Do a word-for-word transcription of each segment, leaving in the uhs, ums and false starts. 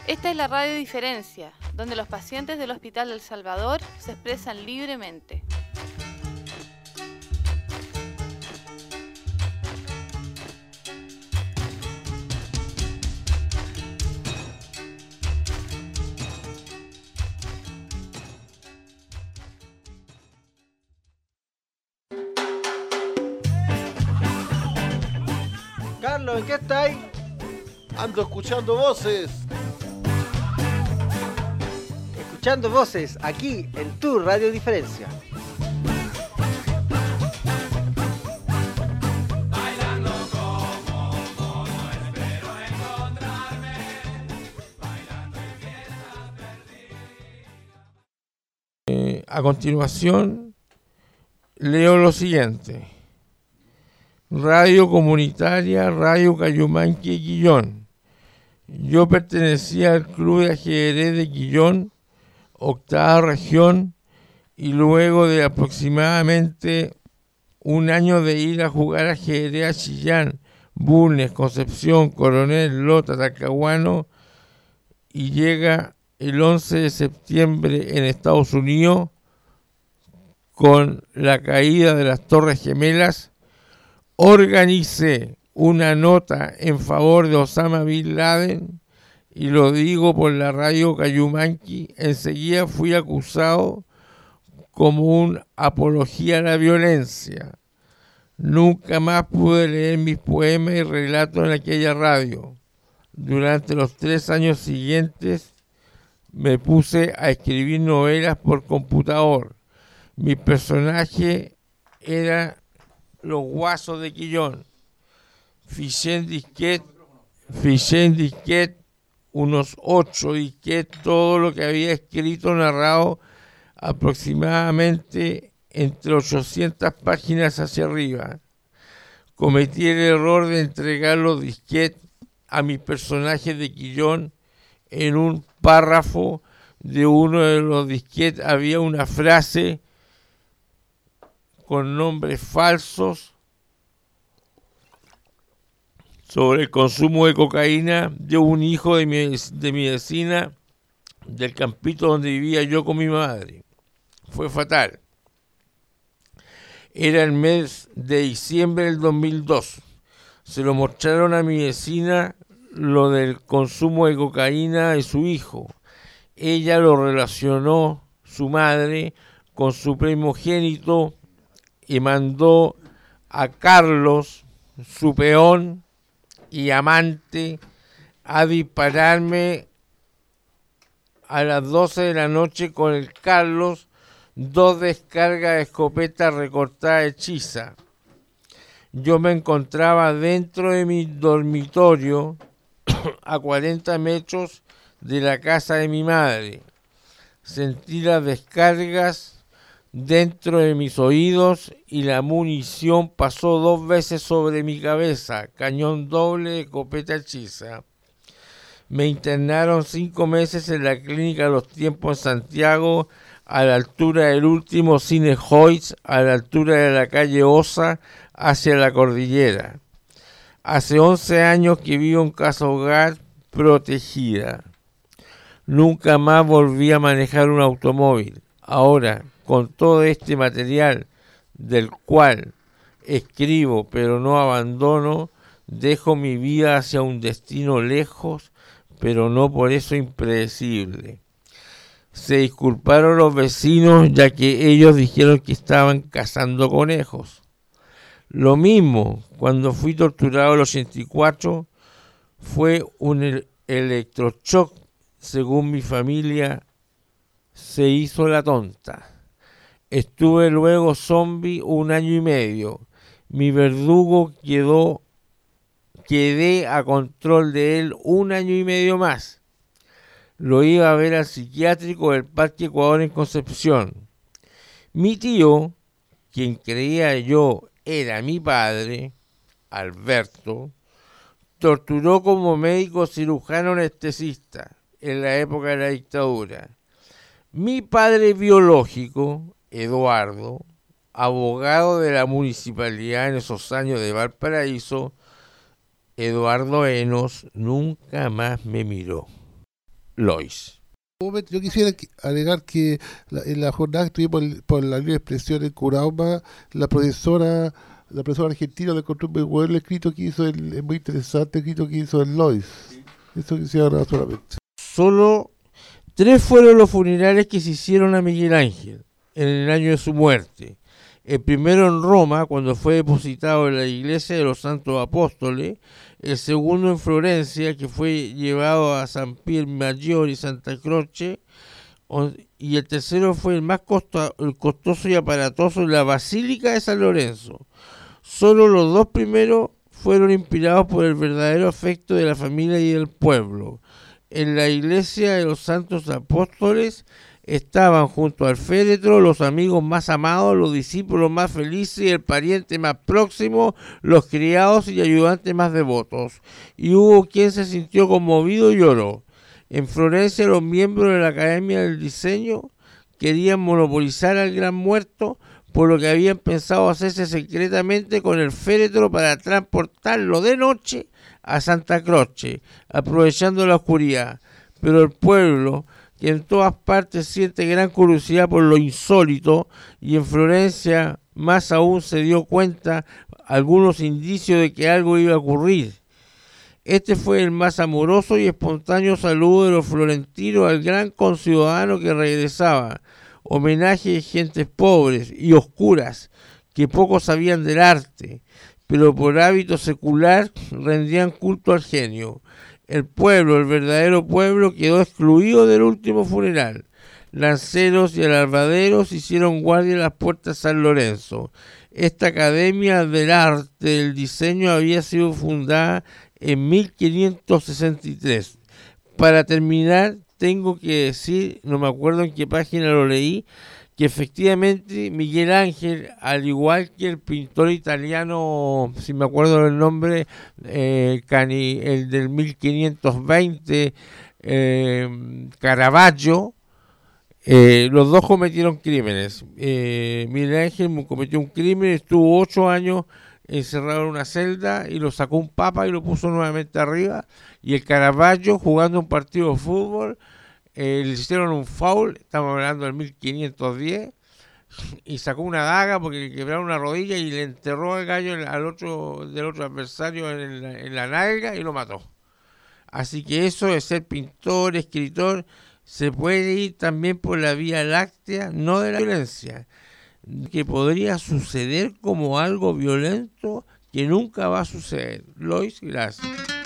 Esta es la Radio Diferencia, donde los pacientes del Hospital del Salvador se expresan libremente. Carlos, ¿en qué estáis? Ando escuchando voces. Escuchando voces aquí en tu Radio Diferencia. Bailando como mono, espero encontrarme. Bailando en fiesta perdida. Eh, a continuación, leo lo siguiente. Radio Comunitaria, Radio Cayumanqui, Quillón. Yo pertenecía al Club de Ajedrez de Quillón, octava región, y luego de aproximadamente un año de ir a jugar ajedrez a Chillán, Bulnes, Concepción, Coronel, Lota, Talcahuano, y llega el once de septiembre en Estados Unidos con la caída de las Torres Gemelas, organicé una nota en favor de Osama Bin Laden, y lo digo por la radio Cayumanqui. Enseguida fui acusado como un apología a la violencia. Nunca más pude leer mis poemas y relatos en aquella radio. Durante los tres años siguientes me puse a escribir novelas por computador. Mi personaje era los guasos de Quillón. Fiché en disquete, fiché en disquete, unos ocho disquetes, todo lo que había escrito, narrado, aproximadamente entre ochocientas páginas hacia arriba. Cometí el error de entregar los disquetes a mis personajes de Quillón. En un párrafo de uno de los disquetes había una frase con nombres falsos sobre el consumo de cocaína de un hijo de mi, de mi vecina del campito donde vivía yo con mi madre. Fue fatal. Era el mes de diciembre del dos mil dos. Se lo mostraron a mi vecina lo del consumo de cocaína de su hijo. Ella lo relacionó, su madre, con su primogénito, y mandó a Carlos, su peón y amante, a dispararme a las doce de la noche con el Carlos, dos descargas de escopeta recortada hechiza. Yo me encontraba dentro de mi dormitorio, a cuarenta metros de la casa de mi madre. Sentí las descargas dentro de mis oídos y la munición pasó dos veces sobre mi cabeza, cañón doble de escopeta hechiza. Me internaron cinco meses en la clínica Los Tiempos en Santiago, a la altura del último Cine Hoyts, a la altura de la calle Osa, hacia la cordillera. Hace once años que vivo en casa hogar protegida. Nunca más volví a manejar un automóvil. Ahora, con todo este material del cual escribo pero no abandono, dejo mi vida hacia un destino lejos, pero no por eso impredecible. Se disculparon los vecinos, ya que ellos dijeron que estaban cazando conejos. Lo mismo cuando fui torturado en el ochenta y cuatro, fue un electroshock. Según mi familia, se hizo la tonta. Estuve luego zombie un año y medio. Mi verdugo quedó, quedé a control de él un año y medio más. Lo iba a ver al psiquiátrico del Parque Ecuador en Concepción. Mi tío, quien creía yo era mi padre, Alberto, torturó como médico cirujano anestesista en la época de la dictadura. Mi padre biológico, Eduardo, abogado de la municipalidad en esos años de Valparaíso, Eduardo Enos, nunca más me miró. Lois. Yo quisiera agregar que la, en la jornada que tuvimos por, por la libre expresión en Curauma, la profesora la profesora argentina le encontró muy bueno el escrito que hizo, el, el muy interesante escrito que hizo el Lois. Eso quisiera agregar solamente. Solo tres fueron los funerales que se hicieron a Miguel Ángel en el año de su muerte. El primero en Roma, cuando fue depositado en la iglesia de los Santos Apóstoles. El segundo en Florencia, que fue llevado a San Pier Maggiore y Santa Croce. Y el tercero fue el más costo, el costoso y aparatoso en la Basílica de San Lorenzo. Solo los dos primeros fueron inspirados por el verdadero afecto de la familia y del pueblo. En la iglesia de los Santos Apóstoles estaban junto al féretro los amigos más amados, los discípulos más felices y el pariente más próximo, los criados y ayudantes más devotos. Y hubo quien se sintió conmovido y lloró. En Florencia los miembros de la Academia del Diseño querían monopolizar al gran muerto, por lo que habían pensado hacerse secretamente con el féretro para transportarlo de noche a Santa Croce, aprovechando la oscuridad. Pero el pueblo, que en todas partes siente gran curiosidad por lo insólito, y en Florencia más aún se dio cuenta algunos indicios de que algo iba a ocurrir. Este fue el más amoroso y espontáneo saludo de los florentinos al gran conciudadano que regresaba, homenaje de gentes pobres y oscuras que poco sabían del arte, pero por hábito secular rendían culto al genio. El pueblo, el verdadero pueblo, quedó excluido del último funeral. Lanceros y alarbaderos hicieron guardia en las puertas de San Lorenzo. Esta Academia del Arte del Diseño había sido fundada en mil quinientos sesenta y tres. Para terminar, tengo que decir, no me acuerdo en qué página lo leí, que efectivamente Miguel Ángel, al igual que el pintor italiano, si me acuerdo del nombre, eh, Cani, el del mil quinientos veinte, eh, Caravaggio, eh, los dos cometieron crímenes. Eh, Miguel Ángel cometió un crimen, estuvo ocho años encerrado en una celda y lo sacó un papa y lo puso nuevamente arriba. Y el Caravaggio, jugando un partido de fútbol, eh, le hicieron un foul, estamos hablando del mil quinientos diez, y sacó una daga porque le quebraron una rodilla y le enterró al gallo al otro, del otro adversario en, el, en la nalga y lo mató. Así que eso de ser pintor, escritor, se puede ir también por la vía láctea, no de la violencia, que podría suceder como algo violento que nunca va a suceder. Lois, gracias.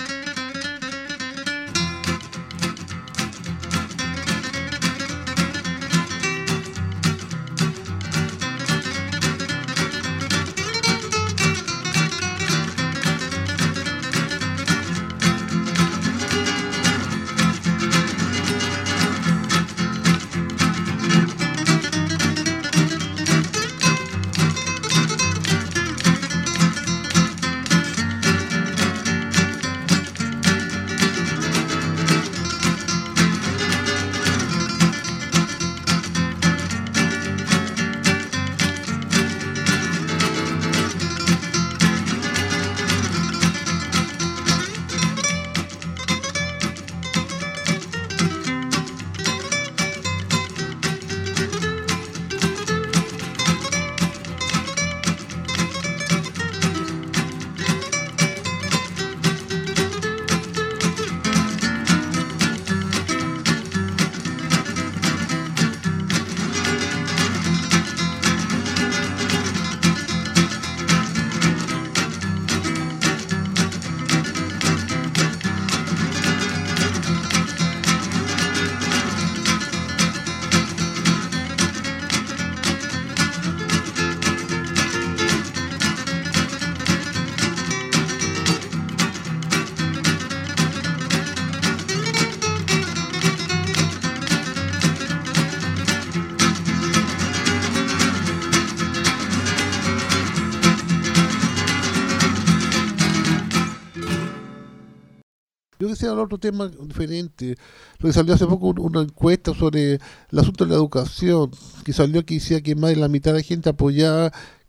Yo quisiera hablar de otro tema diferente. Lo que salió hace poco una encuesta sobre el asunto de la educación, que salió que decía que más de la mitad de la gente apoyaba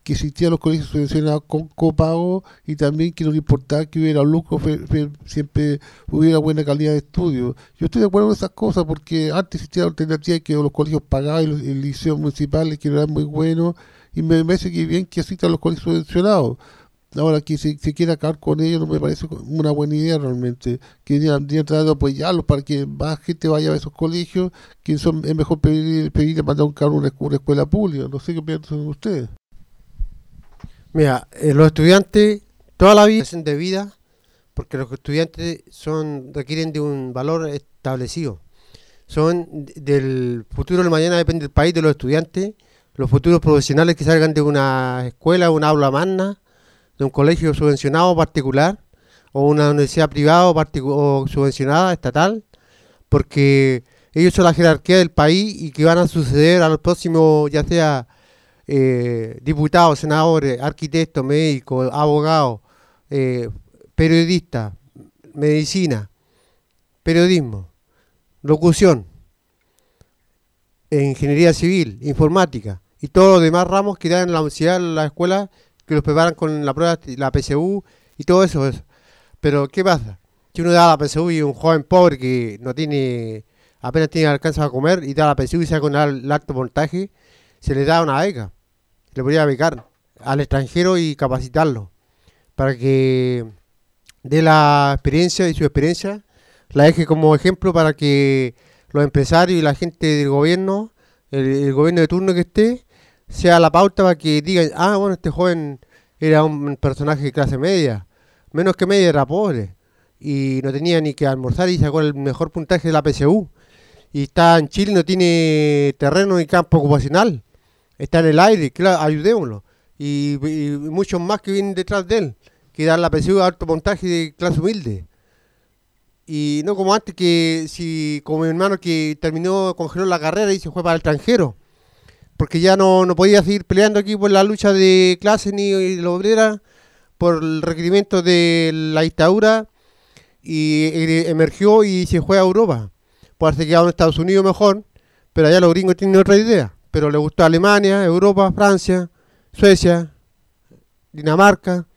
que existían los colegios subvencionados con copago y también que no le importaba que hubiera lucro, fe, fe, siempre hubiera buena calidad de estudio. Yo estoy de acuerdo con esas cosas porque antes existía la alternativa que los colegios pagaban y los, el liceo municipal que no eran muy buenos, y me parece que bien que existan los colegios subvencionados. Ahora que se, se quiera acabar con ellos no me parece una buena idea realmente, que deberían tratar de apoyarlos para que más gente vaya a esos colegios, que son, es mejor pedir, pedir mandar un carro a una, una escuela pública. No sé qué piensan ustedes. Mira, eh, los estudiantes toda la vida hacen de vida, porque los estudiantes son requieren de un valor establecido. Son del futuro de mañana, depende del país de los estudiantes, los futuros profesionales que salgan de una escuela, una aula magna, de un colegio subvencionado particular o una universidad privada o, o subvencionada estatal, porque ellos son la jerarquía del país y que van a suceder a los próximos, ya sea eh, diputados, senadores, arquitectos, médicos, abogados, eh, periodistas, medicina, periodismo, locución, ingeniería civil, informática y todos los demás ramos que dan en la universidad, en la escuela, que los preparan con la prueba, la P S U y todo eso, eso. Pero ¿qué pasa? Si uno da la P S U y un joven pobre que no tiene, apenas tiene alcanza a comer y da la P S U y saca con el alto puntaje, se le da una beca, le podría becar al extranjero y capacitarlo para que dé la experiencia y su experiencia la deje como ejemplo para que los empresarios y la gente del gobierno, el, el gobierno de turno que esté, sea la pauta para que digan, ah, bueno, este joven era un personaje de clase media, menos que media, era pobre, y no tenía ni que almorzar y sacó el mejor puntaje de la P S U, y está en Chile, no tiene terreno ni campo ocupacional, está en el aire, claro, ayudémoslo, y, y muchos más que vienen detrás de él, que dan la P S U a alto puntaje de clase humilde, y no como antes que, si como mi hermano que terminó, congeló la carrera y se fue para el extranjero, porque ya no, no podía seguir peleando aquí por la lucha de clases ni de la obrera, por el requerimiento de la dictadura, y emergió y se fue a Europa. Puede haberse quedado en Estados Unidos mejor, pero allá los gringos tienen otra idea. Pero le gustó Alemania, Europa, Francia, Suecia, Dinamarca,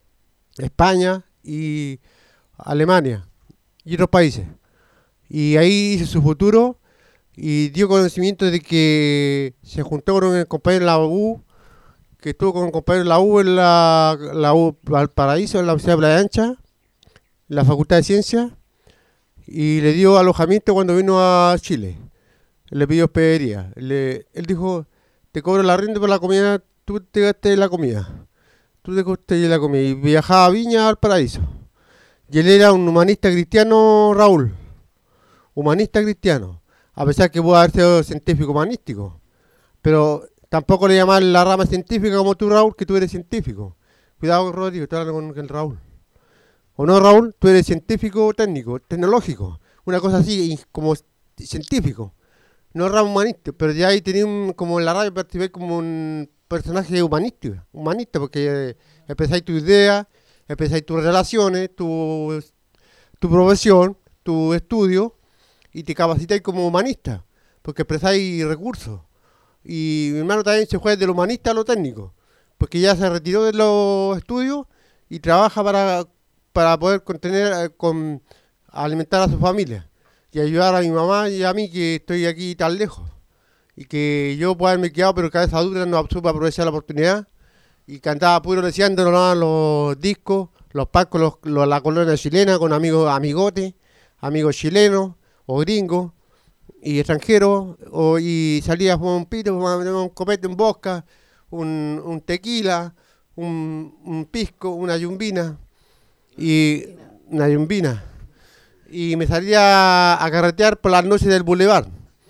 España y Alemania y otros países. Y ahí hizo su futuro. Y dio conocimiento de que se juntó con el compañero de la U, que estuvo con el compañero de la U en la, la U Valparaíso, en la Universidad de Playa Ancha, en la Facultad de Ciencias, y le dio alojamiento cuando vino a Chile. Le pidió hospedería. Le, él dijo, te cobro la renta por la comida, tú te gastes la comida. Tú te gastes la comida. Y viajaba a Viña, al Paraíso. Y él era un humanista cristiano, Raúl. Humanista cristiano. A pesar que pudo haber sido científico humanístico, pero tampoco le llaman la rama científica como tú, Raúl, que tú eres científico. Cuidado, Rodrigo, estoy hablando con el Raúl. ¿O no, Raúl? Tú eres científico técnico, tecnológico, una cosa así, como científico, no rama humanista, pero ya ahí tenía un, como en la radio participé como un personaje humanístico, humanista, porque eh, empezáis tu idea, empezáis tus relaciones, tu, tu profesión, tu estudio, y te capacitáis como humanista, porque expresáis recursos. Y mi hermano también se fue de lo humanista a lo técnico, porque ya se retiró de los estudios y trabaja para, para poder contener, con, alimentar a su familia y ayudar a mi mamá y a mí que estoy aquí tan lejos. Y que yo puedo haberme quedado, pero cabeza dura no supe aprovechar la oportunidad y cantaba puro deseando los discos, los palcos, los, los, la colonia chilena con amigos, amigotes, amigos chilenos o gringos y extranjeros, o, y salía a fumar un pito, fumar un copete, un vodka, un, un tequila, un, un pisco, una yumbina, y una yumbina, y me salía a carretear por las noches del bulevar.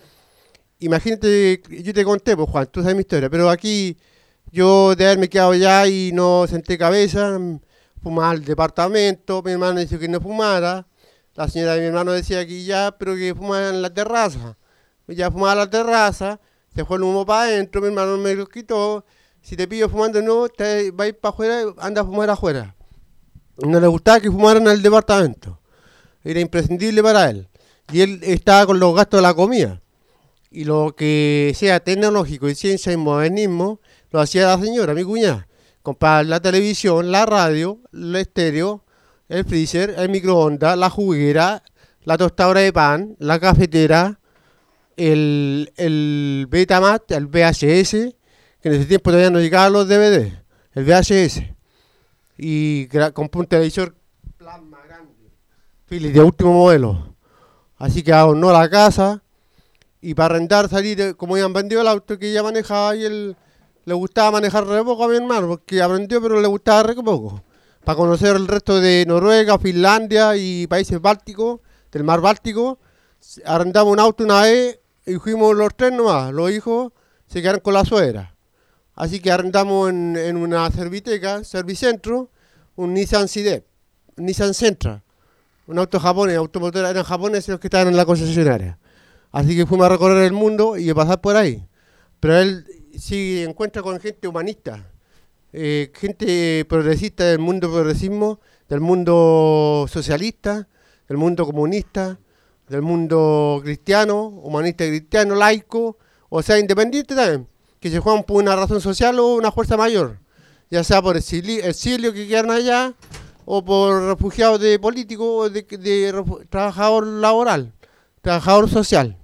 Imagínate, yo te conté, pues Juan, tú sabes mi historia, pero aquí yo de haberme quedado allá y no senté cabeza, fumaba al departamento, mi hermano dijo que no fumara, la señora de mi hermano decía que ya, pero que fumaba en la terraza. Ya fumaba en la terraza, se fue el humo para adentro, mi hermano me lo quitó. Si te pillo fumando, no, te va a ir para afuera, anda a fumar afuera. No le gustaba que fumaran en el departamento. Era imprescindible para él. Y él estaba con los gastos de la comida. Y lo que sea tecnológico y ciencia y modernismo, lo hacía la señora, mi cuñada. Compraba la televisión, la radio, el estéreo, el freezer, el microondas, la juguera, la tostadora de pan, la cafetera, el, el Betamax, el V H S, que en ese tiempo todavía no llegaban los D V D, el V H S. Y compré un televisor plasma grande, Philips de último modelo. Así que adornó la casa. Y para arrendar, salir, como habían vendido el auto que ella manejaba, y él le gustaba manejar re poco a mi hermano, porque aprendió, pero le gustaba re poco. Para conocer el resto de Noruega, Finlandia y países bálticos, del mar Báltico, arrendamos un auto una vez y fuimos los tres nomás. Los hijos se quedaron con la suegra. Así que arrendamos en, en una serviteca, Servicentro, un Nissan Sidep, un Nissan Sentra, un auto japonés, automotor, eran japoneses los que estaban en la concesionaria. Así que fuimos a recorrer el mundo y a pasar por ahí. Pero él sí encuentra con gente humanista, eh, gente progresista del mundo progresismo, del mundo socialista, del mundo comunista, del mundo cristiano, humanista cristiano, laico, o sea, independiente también, que se juegan por una razón social o una fuerza mayor, ya sea por el exilio que quedan allá, o por refugiados de político, o de, de, de trabajador laboral, trabajador social.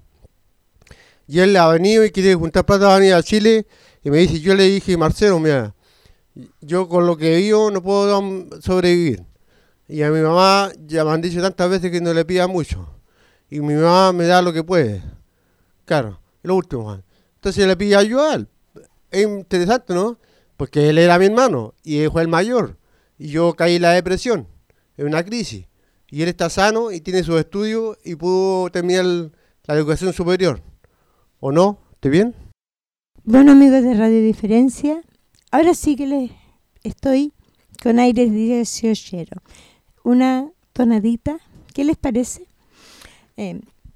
Y él ha venido y quiere juntar plata para venir a Chile. Y me dice, yo le dije, Marcelo, mira, yo con lo que vivo no puedo sobrevivir. Y a mi mamá ya me han dicho tantas veces que no le pida mucho. Y mi mamá me da lo que puede. Claro, lo último. Entonces le pide ayuda a él. Es interesante, ¿no? Porque él era mi hermano y él fue el mayor. Y yo caí en la depresión, en una crisis. Y él está sano y tiene sus estudios y pudo terminar la educación superior. ¿O no? ¿Está bien? Bueno, amigos de Radio Diferencia, ahora sí que les estoy con aires dieciochero. Una tonadita, ¿qué les parece? Eh,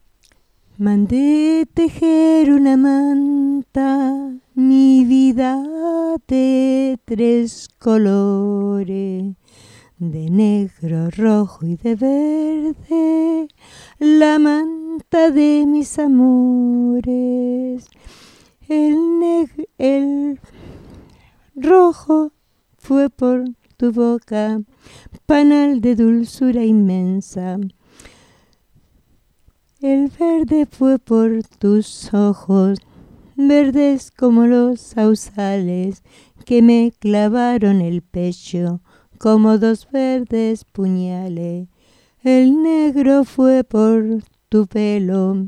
Mandé tejer una manta, mi vida de tres colores, de negro, rojo y de verde, la manta de mis amores. El, neg- el rojo fue por tu boca, panal de dulzura inmensa. El verde fue por tus ojos, verdes como los sausales que me clavaron el pecho como dos verdes puñales. El negro fue por tu pelo,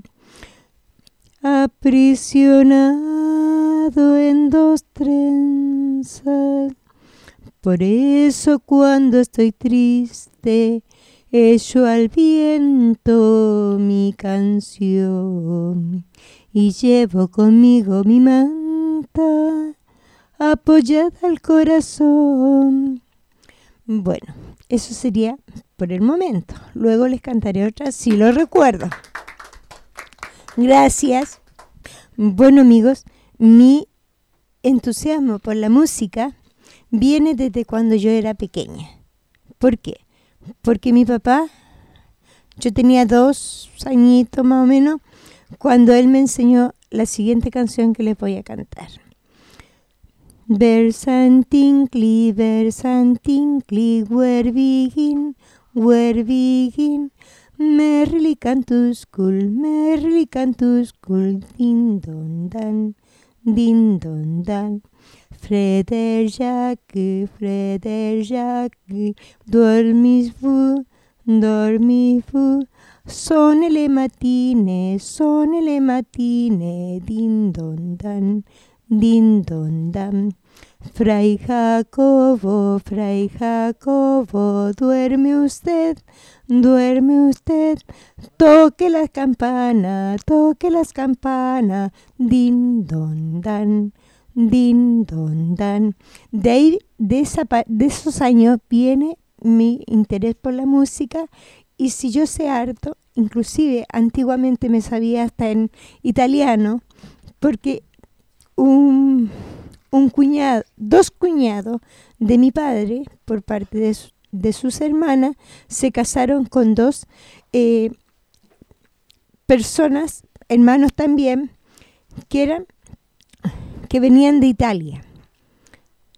aprisionado en dos trenzas. Por eso cuando estoy triste, echo al viento mi canción y llevo conmigo mi manta apoyada al corazón. Bueno, eso sería por el momento. Luego les cantaré otra si lo recuerdo. Gracias. Bueno, amigos, mi entusiasmo por la música viene desde cuando yo era pequeña. ¿Por qué? Porque mi papá, yo tenía dos añitos más o menos, cuando él me enseñó la siguiente canción que les voy a cantar. Versantinkli, versantinkli, where begin, where begin, merrily cantuscul, merrily cantuscul, din don dan, din don dan. Frederjac, Frederjac, dormis-vous, dormis-vous, sonne le matine, sonne le matine, din don dan, din don dan. Fray Jacobo, Fray Jacobo, duerme usted, duerme usted, toque las campanas, toque las campanas, din don dan. Din, don, dan. De ahí, de, esa, de esos años, viene mi interés por la música. Y si yo sé harto, inclusive antiguamente me sabía hasta en italiano, porque un, un cuñado, dos cuñados de mi padre, por parte de, su, de sus hermanas, se casaron con dos eh, personas, hermanos también, que eran... que venían de Italia.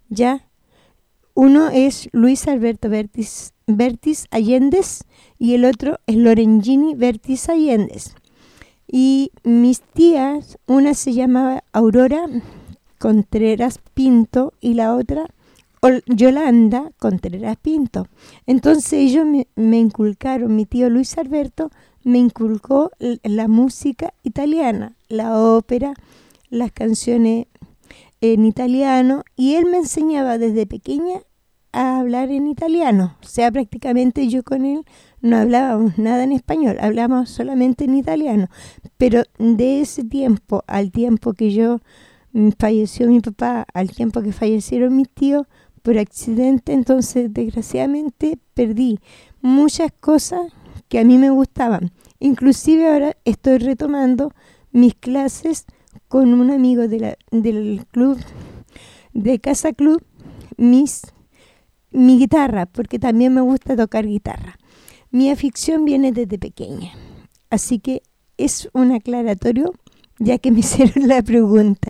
¿ya? Uno es Luis Alberto Vértiz, Vértiz Allendez y el otro es Lorenzini Vértiz Allendez. Y mis tías, una se llamaba Aurora Contreras Pinto y la otra Yolanda Contreras Pinto. Entonces ellos me, me inculcaron, mi tío Luis Alberto me inculcó la música italiana, la ópera, las canciones en italiano, y él me enseñaba desde pequeña a hablar en italiano. O sea, prácticamente yo con él no hablábamos nada en español, hablábamos solamente en italiano. Pero de ese tiempo al tiempo que yo falleció mi papá, al tiempo que fallecieron mis tíos por accidente, entonces desgraciadamente perdí muchas cosas que a mí me gustaban. Inclusive ahora estoy retomando mis clases con un amigo de la, del club, de Casa Club, mis, mi guitarra, porque también me gusta tocar guitarra. Mi afición viene desde pequeña, así que es un aclaratorio, ya que me hicieron la pregunta.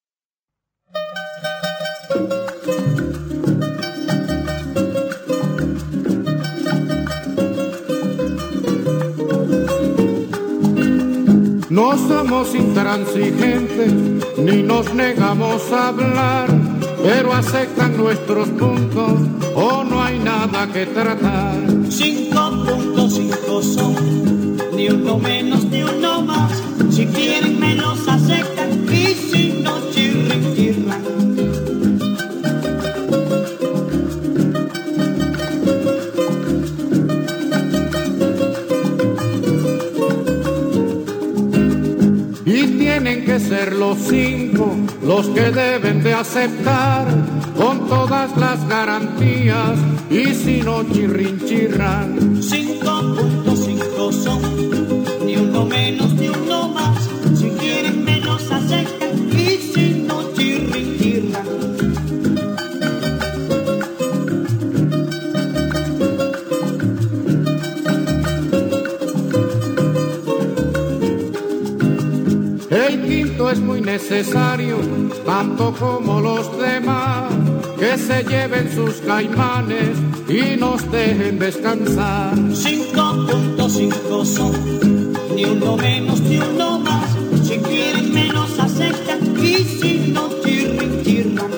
No somos intransigentes ni nos negamos a hablar, pero aceptan nuestros puntos o no hay nada que tratar. Cinco puntos cinco son, ni uno menos ni uno más. Si quieren me los aceptan y si no chirrin chirran. Tienen que ser los cinco los que deben de aceptar con todas las garantías y si no chirrin chirran. Cinco puntos cinco son, ni uno menos ni uno más. Si quieren me los aceptan y si no chirrin chirran. El quinto es muy necesario, tanto como los demás, que se lleven sus caimanes y nos dejen descansar. Cinco puntos cinco son, ni uno menos ni uno más. Si quieren me los aceptan y si no chirrin chirran.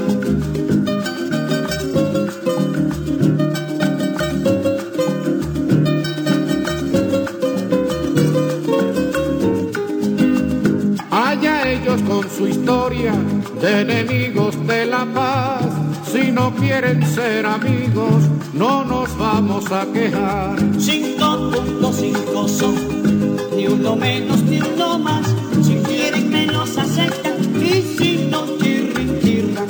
Con su historia de enemigos de la paz, si no quieren ser amigos, no nos vamos a quejar. Cinco puntos cinco son, ni uno menos ni uno más. Si quieren me los aceptan y si no chirrin chirran.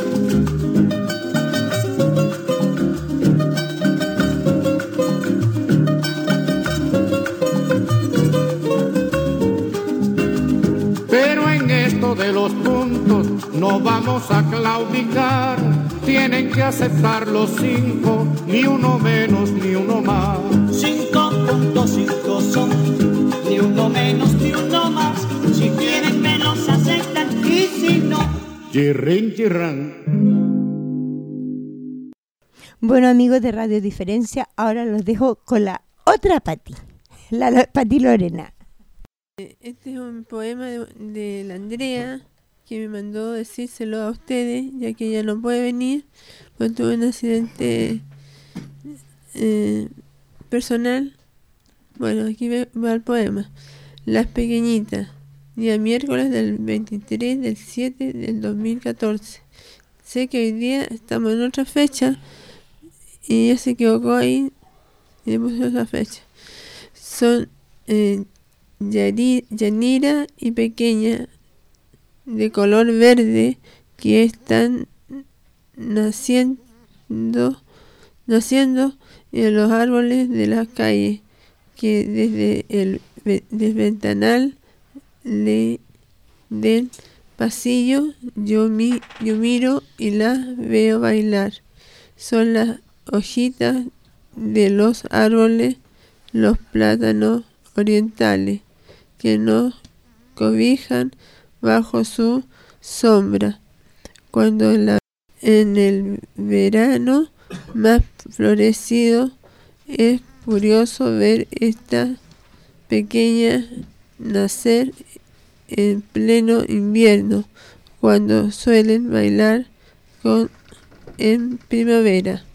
De los puntos no vamos a claudicar, tienen que aceptar los cinco, ni uno menos ni uno más. Cinco puntos cinco son, ni uno menos ni uno más. Si quieren me los aceptan y si no chirrin chirran. Bueno, amigos de Radio Diferencia, ahora los dejo con la otra Pati, la, la Pati Lorena. Este es un poema de, de la Andrea, que me mandó decírselo a ustedes, ya que ella no puede venir, pues tuve un accidente eh, personal. Bueno, aquí va el poema. Las pequeñitas, día miércoles del veintitrés del siete del dos mil catorce. Sé que hoy día estamos en otra fecha y ella se equivocó ahí y le puso esa fecha. Son eh, Yari, Yanira y Pequeña, de color verde, que están naciendo, naciendo en los árboles de la calle, que desde el del ventanal le, del pasillo yo, mi, yo miro y las veo bailar. Son las hojitas de los árboles, los plátanos orientales, que nos cobijan bajo su sombra. Cuando la, en el verano más florecido. Es curioso ver esta pequeña nacer en pleno invierno, cuando suelen bailar con en primavera.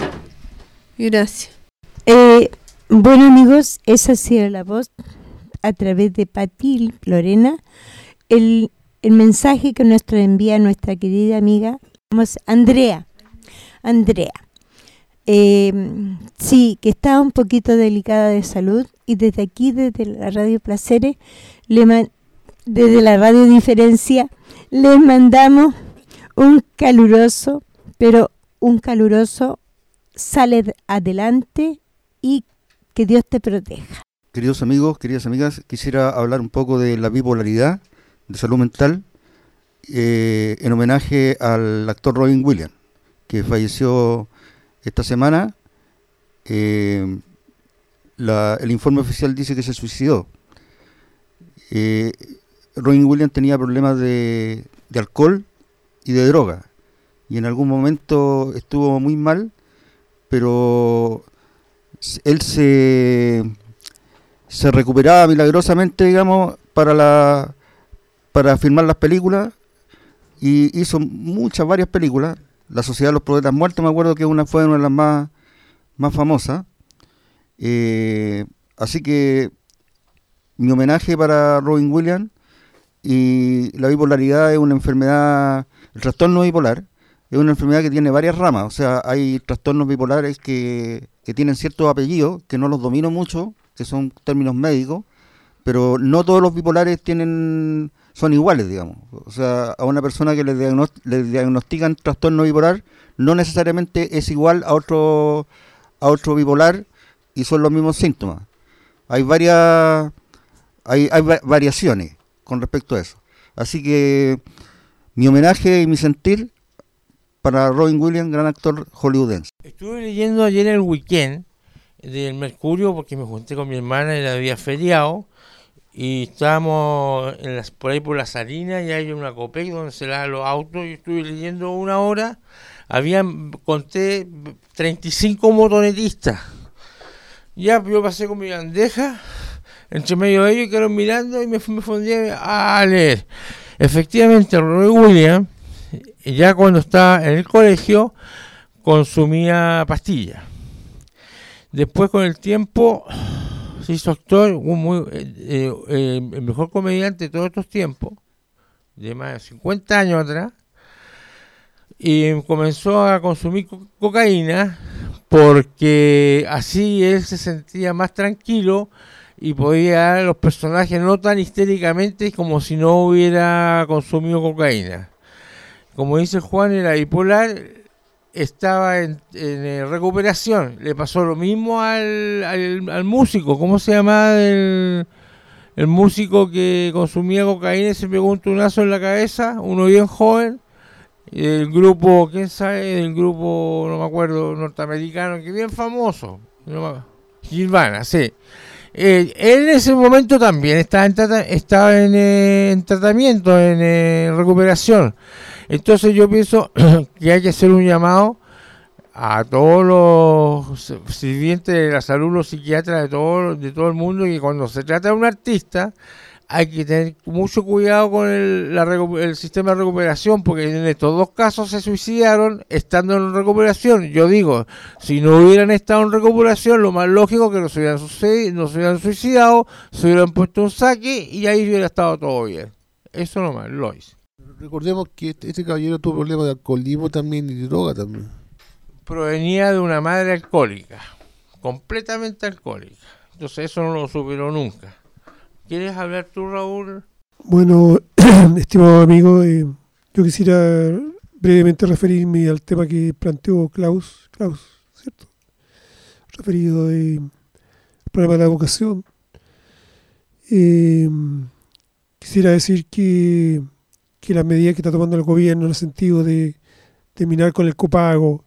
Gracias. Eh, bueno amigos, esa ha sido la voz a través de Patil Lorena. El, el mensaje que nos envía nuestra querida amiga vamos, Andrea. Andrea. Eh, sí, que está un poquito delicada de salud y desde aquí, desde la Radio Placeres, le man, desde la Radio Diferencia, les mandamos un caluroso, pero un caluroso sale adelante y que Dios te proteja. Queridos amigos, queridas amigas, quisiera hablar un poco de la bipolaridad, de salud mental, eh, en homenaje al actor Robin Williams, que falleció esta semana. Eh, la, el informe oficial dice que se suicidó. Eh, Robin Williams tenía problemas de, de alcohol y de droga, y en algún momento estuvo muy mal, pero él se, se recuperaba milagrosamente, digamos, para la para filmar las películas, y hizo muchas, varias películas. La Sociedad de los Poetas Muertos, me acuerdo que una fue una de las más, más famosas. Eh, así que mi homenaje para Robin Williams. Y la bipolaridad es una enfermedad, el trastorno bipolar es una enfermedad que tiene varias ramas. O sea, hay trastornos bipolares que, que tienen ciertos apellidos, que no los domino mucho, que son términos médicos, pero no todos los bipolares tienen son iguales, digamos. O sea, a una persona que le, diagnost le diagnostican trastorno bipolar no necesariamente es igual a otro a otro bipolar y son los mismos síntomas. Hay varias hay, hay va variaciones con respecto a eso. Así que mi homenaje y mi sentir para Robin Williams, gran actor hollywoodense. Estuve leyendo ayer el weekend del Mercurio porque me junté con mi hermana y la había feriado. Y estábamos en las, por ahí por la Salina y hay una Copec donde se lavan los autos y estuve leyendo una hora. Habían, conté, treinta y cinco motonetistas. Ya, yo pasé con mi bandeja, entre medio de ellos quedaron mirando y me, me fundí a leer. Efectivamente, Robin Williams, ya cuando estaba en el colegio, consumía pastillas. Después, con el tiempo, se hizo actor, un muy, eh, eh, el mejor comediante de todos estos tiempos, de más de cincuenta años atrás, y comenzó a consumir co cocaína porque así él se sentía más tranquilo y podía dar a los personajes no tan histéricamente como si no hubiera consumido cocaína. Como dice Juan, era bipolar, estaba en, en eh, recuperación. Le pasó lo mismo al, al, al músico. ¿Cómo se llamaba el, el músico que consumía cocaína y se pegó un tunazo en la cabeza? Uno bien joven. El grupo, ¿quién sabe? Del grupo, no me acuerdo, norteamericano, que bien famoso. No, Nirvana, sí. Eh, él en ese momento también estaba en, trata estaba en, eh, en tratamiento, en eh, recuperación. Entonces yo pienso que hay que hacer un llamado a todos los sirvientes de la salud, los psiquiatras de todo, de todo el mundo, que cuando se trata de un artista hay que tener mucho cuidado con el, la, el sistema de recuperación, porque en estos dos casos se suicidaron estando en recuperación. Yo digo, si no hubieran estado en recuperación, lo más lógico es que no se hubieran, sucedido, no se hubieran suicidado, se hubieran puesto un saque y ahí hubiera estado todo bien. Eso nomás, lo hice. Recordemos que este, este caballero tuvo problemas de alcoholismo también y de droga también. Provenía de una madre alcohólica, completamente alcohólica. Entonces eso no lo superó nunca. ¿Quieres hablar tú, Raúl? Bueno, estimado amigo, eh, yo quisiera brevemente referirme al tema que planteó Klaus, Klaus, ¿cierto? Referido eh, al problema de la educación. Eh, quisiera decir que, que las medidas que está tomando el gobierno en el sentido de terminar con el copago,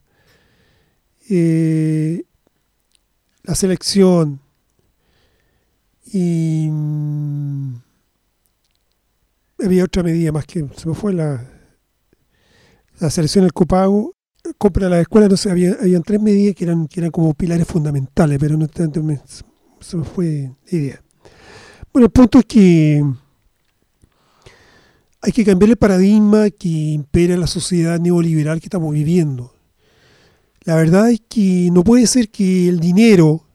eh, la selección, y mmm, había otra medida más que se me fue la la selección del copago, compra la escuela, no sé, había, habían tres medidas que eran, que eran como pilares fundamentales, pero no tanto me, se me fue la idea. Bueno, el punto es que hay que cambiar el paradigma que impera en la sociedad neoliberal que estamos viviendo. La verdad es que no puede ser que el dinero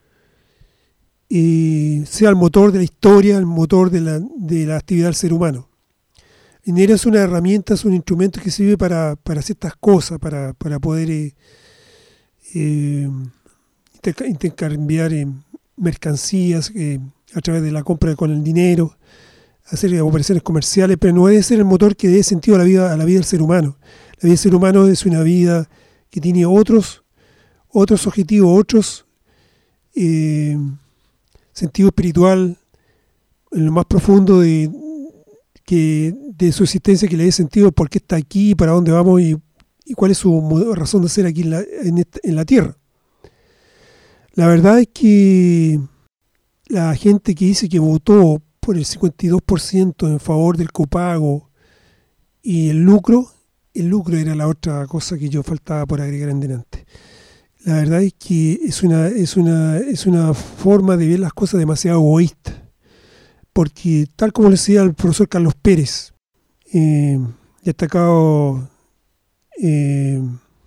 eh, sea el motor de la historia, el motor de la, de la actividad del ser humano. El dinero es una herramienta, es un instrumento que sirve para, para ciertas cosas, para, para poder eh, eh, intercambiar eh, mercancías eh, a través de la compra con el dinero, hacer operaciones comerciales, pero no debe ser el motor que dé sentido a la vida, a la vida del ser humano. La vida del ser humano es una vida que tiene otros, otros objetivos, otros eh, sentido espiritual en lo más profundo de que de su existencia, que le dé sentido por qué está aquí, para dónde vamos y, y cuál es su razón de ser aquí en la, en, esta, en la tierra. La verdad es que la gente que dice que votó por el cincuenta y dos por ciento en favor del copago y el lucro, el lucro era la otra cosa que yo faltaba por agregar en delante. La verdad es que es una, es una, es una forma de ver las cosas demasiado egoísta. Porque tal como le decía el profesor Carlos Pérez, eh, destacado eh,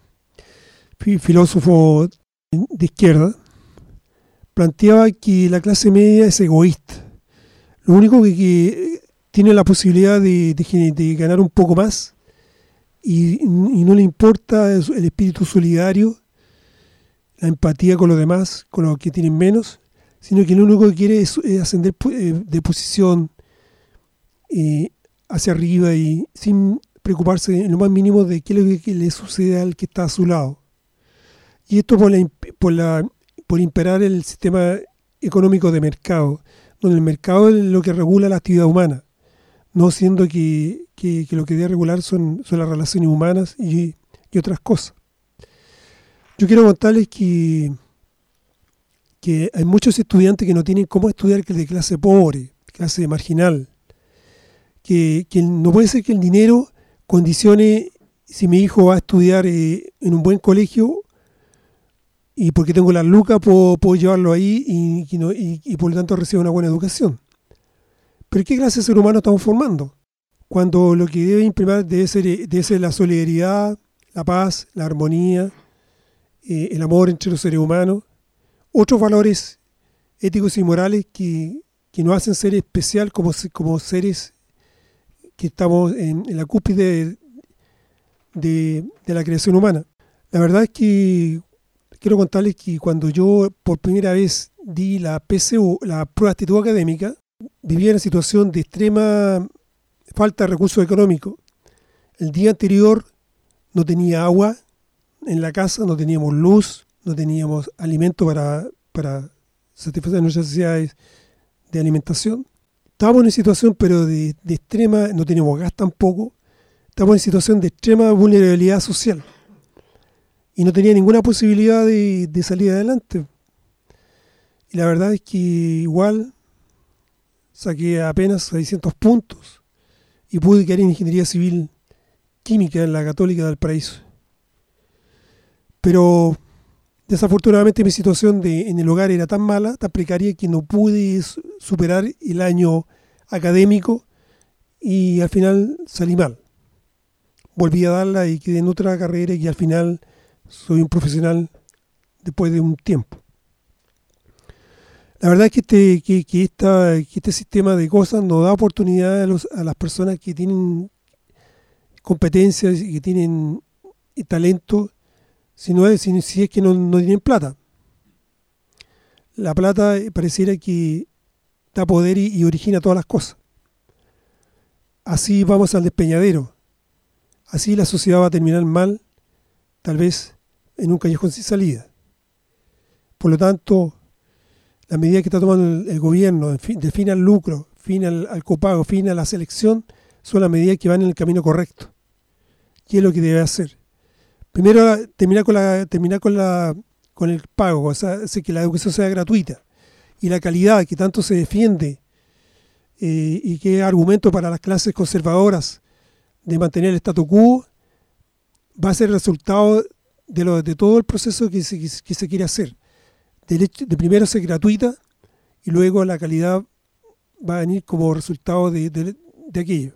filósofo de izquierda, planteaba que la clase media es egoísta. Lo único que, que tiene la posibilidad de, de, de ganar un poco más y, y no le importa el espíritu solidario, la empatía con los demás, con los que tienen menos, sino que lo único que quiere es, es ascender de posición eh, hacia arriba y sin preocuparse en lo más mínimo de qué es lo que le sucede al que está a su lado. Y esto por, la, por, la, por imperar el sistema económico de mercado, donde el mercado es lo que regula la actividad humana, no siendo que, que, que lo que debe regular son, son las relaciones humanas y, y otras cosas. Yo quiero contarles que que hay muchos estudiantes que no tienen cómo estudiar, que es de clase pobre, clase marginal, que, que no puede ser que el dinero condicione si mi hijo va a estudiar eh, en un buen colegio y porque tengo la lucas puedo, puedo llevarlo ahí y, y, no, y, y por lo tanto recibe una buena educación. Pero ¿qué clase de ser humano estamos formando? Cuando lo que debe imprimar debe ser, debe ser la solidaridad, la paz, la armonía, eh, el amor entre los seres humanos, otros valores éticos y morales que, que nos hacen ser especial como, como seres que estamos en, en la cúspide de, de, de la creación humana. La verdad es que quiero contarles que cuando yo por primera vez di la P S U, la prueba de actitud académica, vivía en una situación de extrema falta de recursos económicos. El día anterior no tenía agua en la casa, no teníamos luz, no teníamos alimento para, para satisfacer nuestras necesidades de alimentación. Estábamos en una situación pero de, de extrema, no teníamos gas tampoco, estábamos en situación de extrema vulnerabilidad social y no tenía ninguna posibilidad de, de salir adelante. Y la verdad es que igual saqué apenas seiscientos puntos y pude quedar en Ingeniería Civil Química en la Católica del Paraíso. Pero desafortunadamente mi situación de, en el hogar era tan mala, tan precaria, que no pude superar el año académico y al final salí mal. Volví a darla y quedé en otra carrera y al final soy un profesional después de un tiempo. La verdad es que este, que, que esta, que este sistema de cosas nos da oportunidad a, los, a las personas que tienen competencias y que tienen talento, si, no es, si, si es que no, no tienen plata. La plata pareciera que da poder y, y origina todas las cosas. Así vamos al despeñadero. Así la sociedad va a terminar mal, tal vez en un callejón sin salida. Por lo tanto, la medida que está tomando el, el gobierno de fin, de fin al lucro, fin al, al copago, fin a la selección, son las medidas que van en el camino correcto. Y es lo que debe hacer. Primero, terminar con la terminar con la con el pago, o sea, hacer que la educación sea gratuita. Y la calidad que tanto se defiende eh, y que es argumento para las clases conservadoras de mantener el statu quo, va a ser el resultado de, lo, de todo el proceso que se, que se quiere hacer. De, hecho, de primero ser gratuita y luego la calidad va a venir como resultado de, de, de aquello.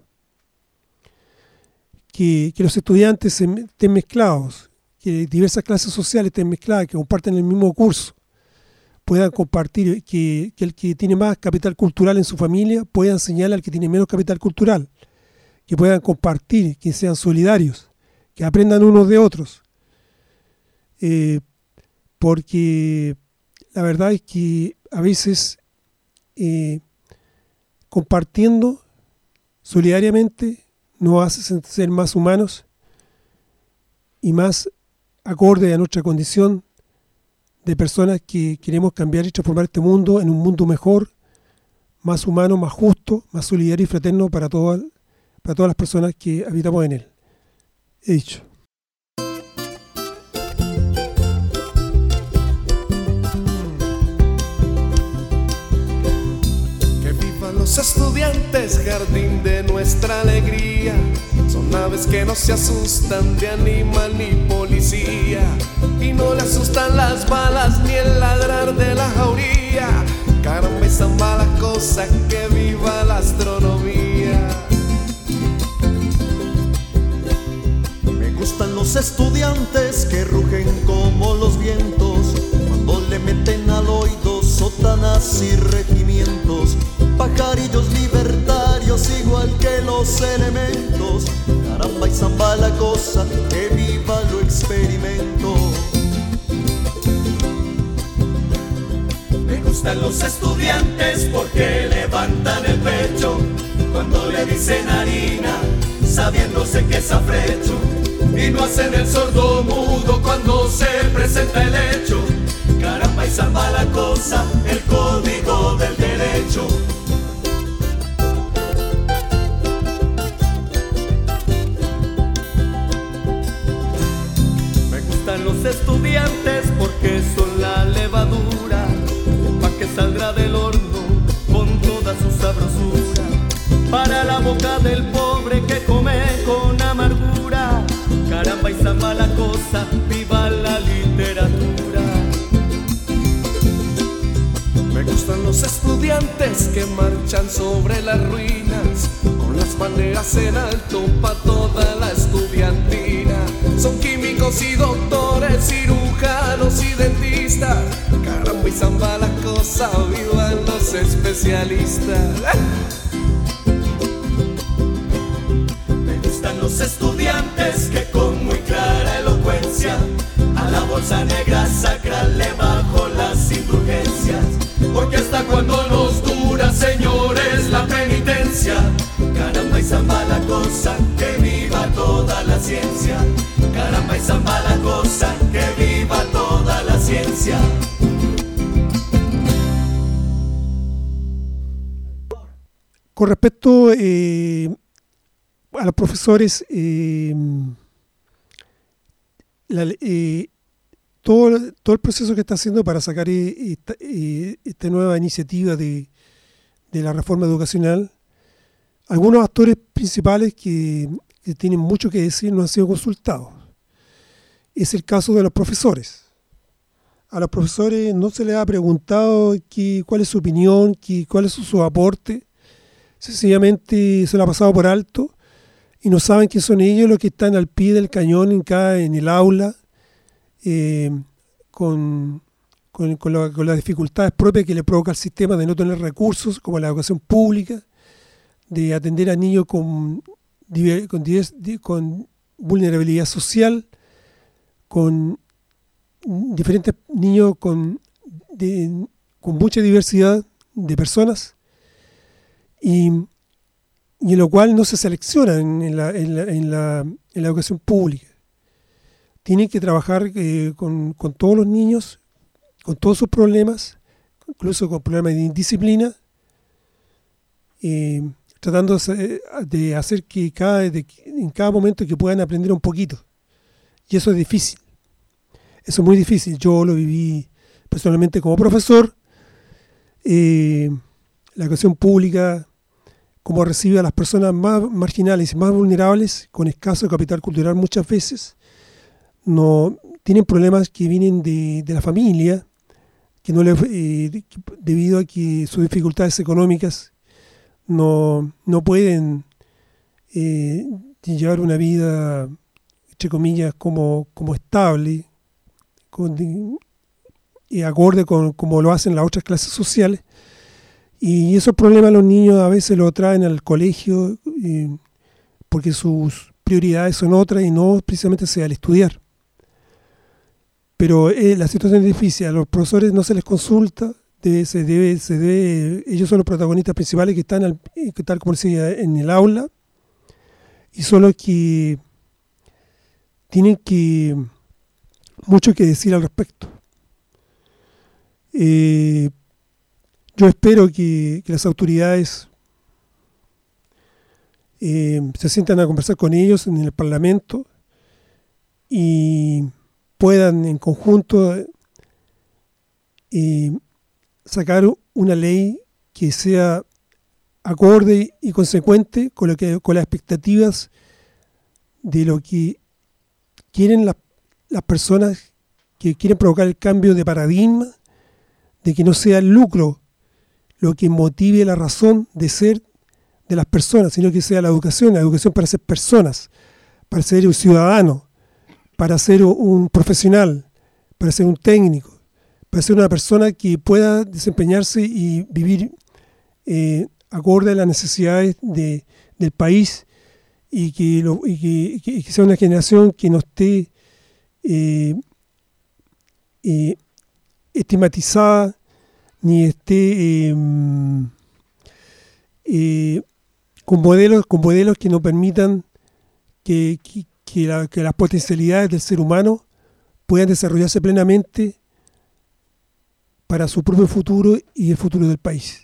Que, que los estudiantes se, estén mezclados, que diversas clases sociales estén mezcladas, que comparten el mismo curso, puedan compartir, que, que el que tiene más capital cultural en su familia pueda enseñarle al que tiene menos capital cultural, que puedan compartir, que sean solidarios, que aprendan unos de otros. Eh, porque la verdad es que a veces eh, compartiendo solidariamente nos hace ser más humanos y más acorde a nuestra condición de personas que queremos cambiar y transformar este mundo en un mundo mejor, más humano, más justo, más solidario y fraterno para todas, para todas las personas que habitamos en él. He dicho. Que vivan los estudiantes, jardín de nuestra alegría. Son aves que no se asustan de animal ni policía, y no le asustan las balas ni el ladrar de la jauría. Caramba, esa mala cosa, que viva la astronomía. Me gustan los estudiantes que rugen como los vientos cuando le meten al oído sotanas y regimientos. Pajarillos libertarios igual que los elementos. Caramba y zamba la cosa, que viva lo experimento. Me gustan los estudiantes porque levantan el pecho cuando le dicen harina, sabiéndose que es afrecho, y no hacen el sordo mudo cuando se presenta el hecho. Caramba y zamba la cosa, el código del derecho. Los estudiantes porque son la levadura, pa' que saldrá del horno con toda su sabrosura, para la boca del pobre que come con amargura. Caramba y zamba la cosa, viva la literatura. Me gustan los estudiantes que marchan sobre las ruinas, con las banderas en alto pa' toda la estudiantina. Son químicos y doctores, cirujanos y dentistas. Caramba y zamba la cosa, vivan los especialistas. Me gustan los estudiantes que con muy clara elocuencia a la bolsa negra sacran le bajo las indulgencias, porque hasta cuando nos dura, señores, la penitencia. Caramba y zamba la cosa, que viva toda la ciencia. Caramba y zamba la cosa, que viva toda la ciencia. Con respecto eh, a los profesores, eh, la, eh, todo, todo el proceso que está haciendo para sacar eh, esta, eh, esta nueva iniciativa de, de la reforma educacional, algunos actores principales que, que tienen mucho que decir no han sido consultados. Es el caso de los profesores. A los profesores no se les ha preguntado qué, cuál es su opinión, qué, cuál es su, su aporte. Sencillamente se lo ha pasado por alto y no saben que son ellos los que están al pie del cañón en, cada, en el aula, eh, con, con, con, la, con las dificultades propias que le provoca el sistema de no tener recursos, como la educación pública, de atender a niños con, con, con vulnerabilidad social, con diferentes niños con, de, con mucha diversidad de personas, y, y en lo cual no se seleccionan en la, en la, en la, en la educación pública. Tienen que trabajar eh, con, con todos los niños, con todos sus problemas, incluso con problemas de indisciplina, eh, tratando de hacer que cada, de, en cada momento que puedan aprender un poquito. Y eso es difícil. Eso es muy difícil. Yo lo viví personalmente como profesor. Eh, la educación pública, cómo recibe a las personas más marginales y más vulnerables, con escaso capital cultural muchas veces, no tienen problemas que vienen de, de la familia, que no le, eh, debido a que sus dificultades económicas no, no pueden eh, llevar una vida, entre comillas, como, como estable, con, y acorde con como lo hacen las otras clases sociales. Y esos problemas los niños a veces lo traen al colegio eh, porque sus prioridades son otras y no precisamente sea el estudiar. Pero eh, la situación es difícil, a los profesores no se les consulta, debe, se debe, se debe, ellos son los protagonistas principales que están, al, tal como decía, en el aula, y son los que tienen que mucho que decir al respecto. Eh, yo espero que, que las autoridades eh, se sientan a conversar con ellos en el Parlamento y puedan en conjunto eh, sacar una ley que sea acorde y consecuente con lo que con las expectativas de lo que quieren las, las personas que quieren provocar el cambio de paradigma, de que no sea el lucro lo que motive la razón de ser de las personas, sino que sea la educación, la educación para ser personas, para ser un ciudadano, para ser un profesional, para ser un técnico, para ser una persona que pueda desempeñarse y vivir eh, acorde a las necesidades de, del país y que, lo, y, que, y, que, y que sea una generación que no esté eh, eh, estigmatizada ni esté eh, eh, con modelos con modelos que no permitan que, que, que, la, que las potencialidades del ser humano puedan desarrollarse plenamente para su propio futuro y el futuro del país.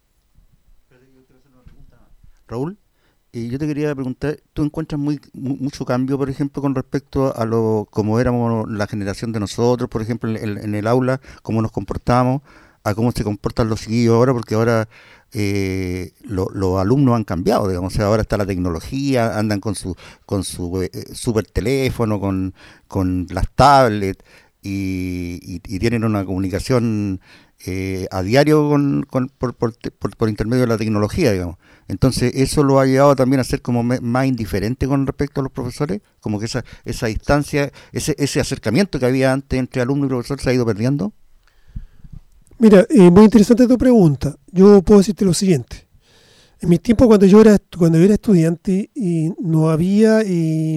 Raúl, eh, yo te quería preguntar, ¿tú encuentras muy, mu- mucho cambio, por ejemplo, con respecto a lo como éramos la generación de nosotros, por ejemplo, en, en, en el aula, cómo nos comportamos, a cómo se comportan los chiquillos ahora? Porque ahora eh, lo, los alumnos han cambiado, digamos, o sea, ahora está la tecnología, andan con su con su eh, super teléfono, con, con las tablets, y, y, y tienen una comunicación eh, a diario con, con por, por, por, por intermedio de la tecnología, digamos. Entonces, eso lo ha llevado también a ser como me, más indiferente con respecto a los profesores, como que esa esa distancia, ese ese acercamiento que había antes entre alumno y profesor se ha ido perdiendo. Mira, eh, muy interesante tu pregunta. Yo puedo decirte lo siguiente. En mis tiempos, cuando yo era cuando yo era estudiante, eh, no había eh,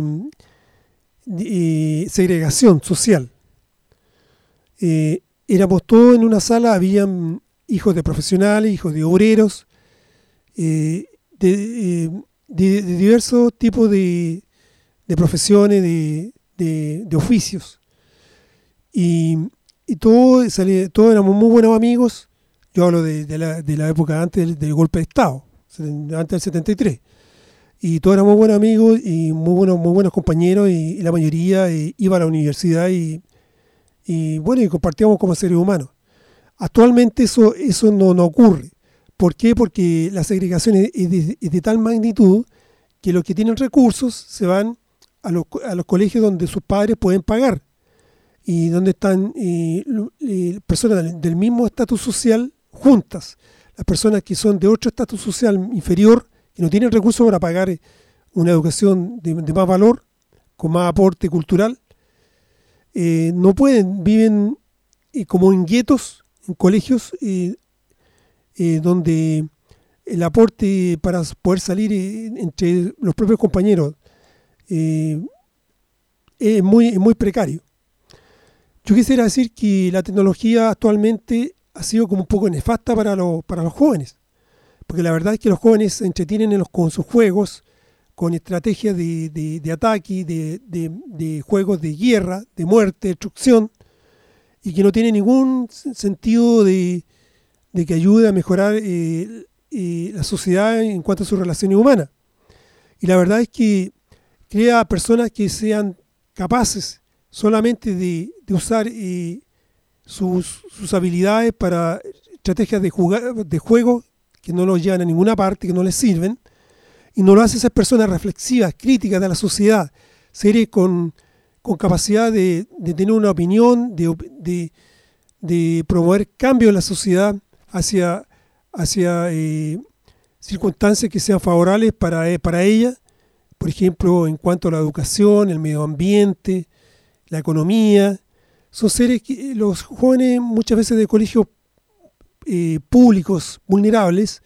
eh, segregación social. Eh, éramos todos en una sala, habían hijos de profesionales, hijos de obreros, eh, de, eh, de, de diversos tipos de, de profesiones, de, de, de oficios. Y, y todos todo éramos muy buenos amigos. Yo hablo de, de, la, de la época antes del, del golpe de Estado, antes del setenta y tres. Y todos éramos buenos amigos y muy buenos, muy buenos compañeros, y, y la mayoría eh, iba a la universidad y, y bueno, y compartíamos como seres humanos. Actualmente eso, eso no, no ocurre. ¿Por qué? Porque la segregación es, es, de, es de tal magnitud que los que tienen recursos se van a los, a los colegios donde sus padres pueden pagar y donde están eh, eh, personas del, del mismo estatus social juntas. Las personas que son de otro estatus social inferior, que no tienen recursos para pagar una educación de, de más valor, con más aporte cultural, eh, no pueden, viven eh, como en guetos, en colegios eh, eh, donde el aporte para poder salir eh, entre los propios compañeros eh, es muy, es muy precario. Yo quisiera decir que la tecnología actualmente ha sido como un poco nefasta para, lo, para los jóvenes, porque la verdad es que los jóvenes se entretienen en los, con sus juegos, con estrategias de, de, de ataque, de, de, de juegos de guerra, de muerte, destrucción, y que no tiene ningún sentido de, de que ayude a mejorar eh, eh, la sociedad en cuanto a sus relaciones humanas. Y la verdad es que crea personas que sean capaces solamente de, de usar eh, sus, sus habilidades para estrategias de, jugar, de juego que no los llevan a ninguna parte, que no les sirven, y no lo hace ser personas reflexivas, críticas de la sociedad, seres con, con capacidad de, de tener una opinión, de, de, de promover cambios en la sociedad hacia, hacia eh, circunstancias que sean favorables para, eh, para ella, por ejemplo, en cuanto a la educación, el medio ambiente, la economía. Son seres que los jóvenes muchas veces de colegios eh, públicos vulnerables,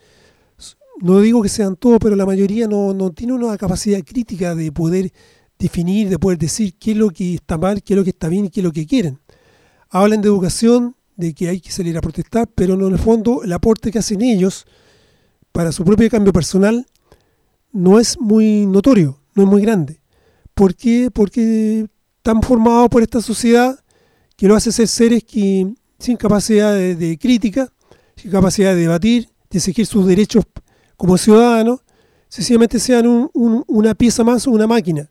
no digo que sean todos, pero la mayoría no, no tiene una capacidad crítica de poder definir, de poder decir qué es lo que está mal, qué es lo que está bien y qué es lo que quieren. Hablan de educación, de que hay que salir a protestar, pero no, en el fondo el aporte que hacen ellos para su propio cambio personal no es muy notorio, no es muy grande. ¿Por qué? Porque están formados por esta sociedad que lo hace ser seres que sin capacidad de, de crítica, sin capacidad de debatir, de exigir sus derechos como ciudadanos, sencillamente sean un, un, una pieza más o una máquina.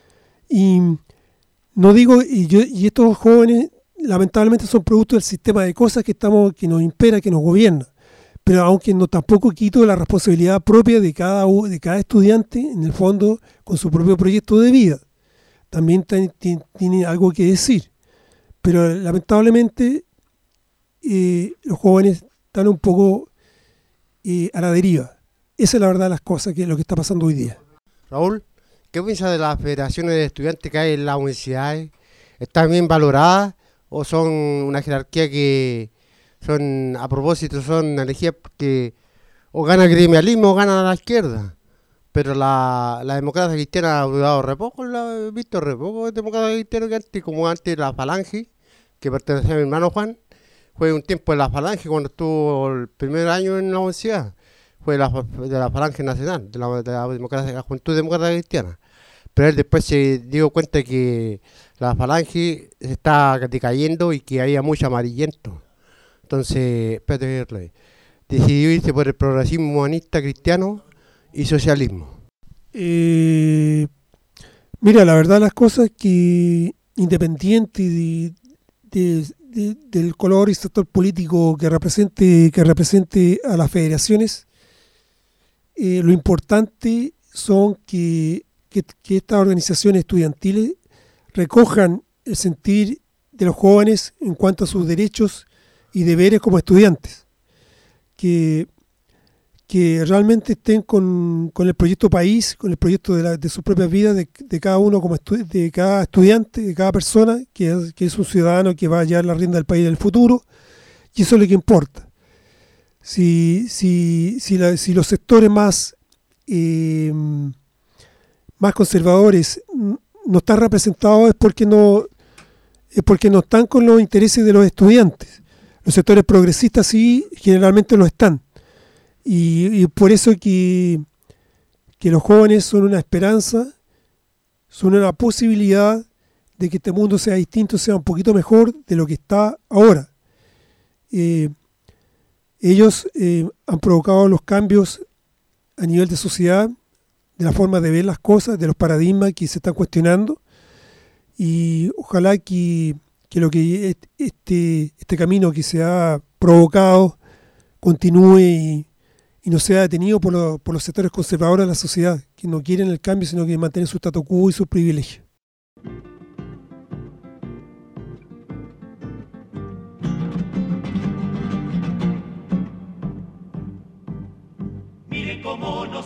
Y no digo, y, yo, y estos jóvenes lamentablemente son producto del sistema de cosas que estamos, que nos impera, que nos gobierna. Pero aunque no tampoco quito la responsabilidad propia de cada, de cada estudiante, en el fondo, con su propio proyecto de vida. También t- t- tiene algo que decir. Pero lamentablemente eh, los jóvenes están un poco eh, a la deriva. Esa es la verdad de las cosas, que es lo que está pasando hoy día. Raúl, ¿qué piensas de las federaciones de estudiantes que hay en las universidades? ¿Están bien valoradas o son una jerarquía que son, a propósito, son elegidas porque o gana el gremialismo o gana la izquierda? Pero la, la democracia cristiana ha durado re poco, la he visto re poco democracia cristiana que antes, como antes la Falange, que pertenecía a mi hermano Juan, fue un tiempo de la Falange cuando estuvo el primer año en la universidad, fue de la, de la Falange Nacional, de la, de la democracia, la Juventud Demócrata Cristiana. Pero él después se dio cuenta que la Falange se está decayendo y que había mucho amarillento. Entonces, espérate, decidió irse por el progresismo humanista cristiano y socialismo. Eh, mira, la verdad las cosas es que independiente de, de, de, del color y sector político que represente, que represente a las federaciones, eh, lo importante son que, que, que estas organizaciones estudiantiles recojan el sentir de los jóvenes en cuanto a sus derechos y deberes como estudiantes, que que realmente estén con, con el proyecto país, con el proyecto de, la, de sus propias vidas, de, de cada uno, como estu- de cada estudiante, de cada persona, que es, que es un ciudadano que va a llevar la rienda del país en el futuro, y eso es lo que importa. Si, si, si, la, si los sectores más, eh, más conservadores no están representados es porque no, es porque no están con los intereses de los estudiantes. Los sectores progresistas sí, generalmente lo están. Y, y por eso que, que los jóvenes son una esperanza, son una posibilidad de que este mundo sea distinto, sea un poquito mejor de lo que está ahora. Eh, ellos eh, han provocado los cambios a nivel de sociedad, de la forma de ver las cosas, de los paradigmas que se están cuestionando, y ojalá que, que lo que este, este camino que se ha provocado continúe y y no sea detenido por, lo, por los sectores conservadores de la sociedad, que no quieren el cambio, sino que mantienen su statu quo y sus privilegios. Miren cómo nos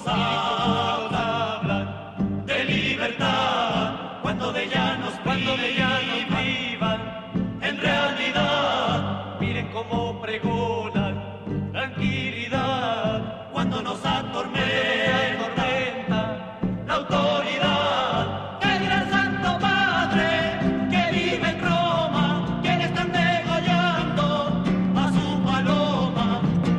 hablan de libertad, cuando de ella nos cuando de ella nos privan, en realidad, miren cómo pregonan tranquilidad, cuando nos atormenta la autoridad. ¿Qué dirá el Santo Padre que vive en Roma, quienes están degollando a su paloma?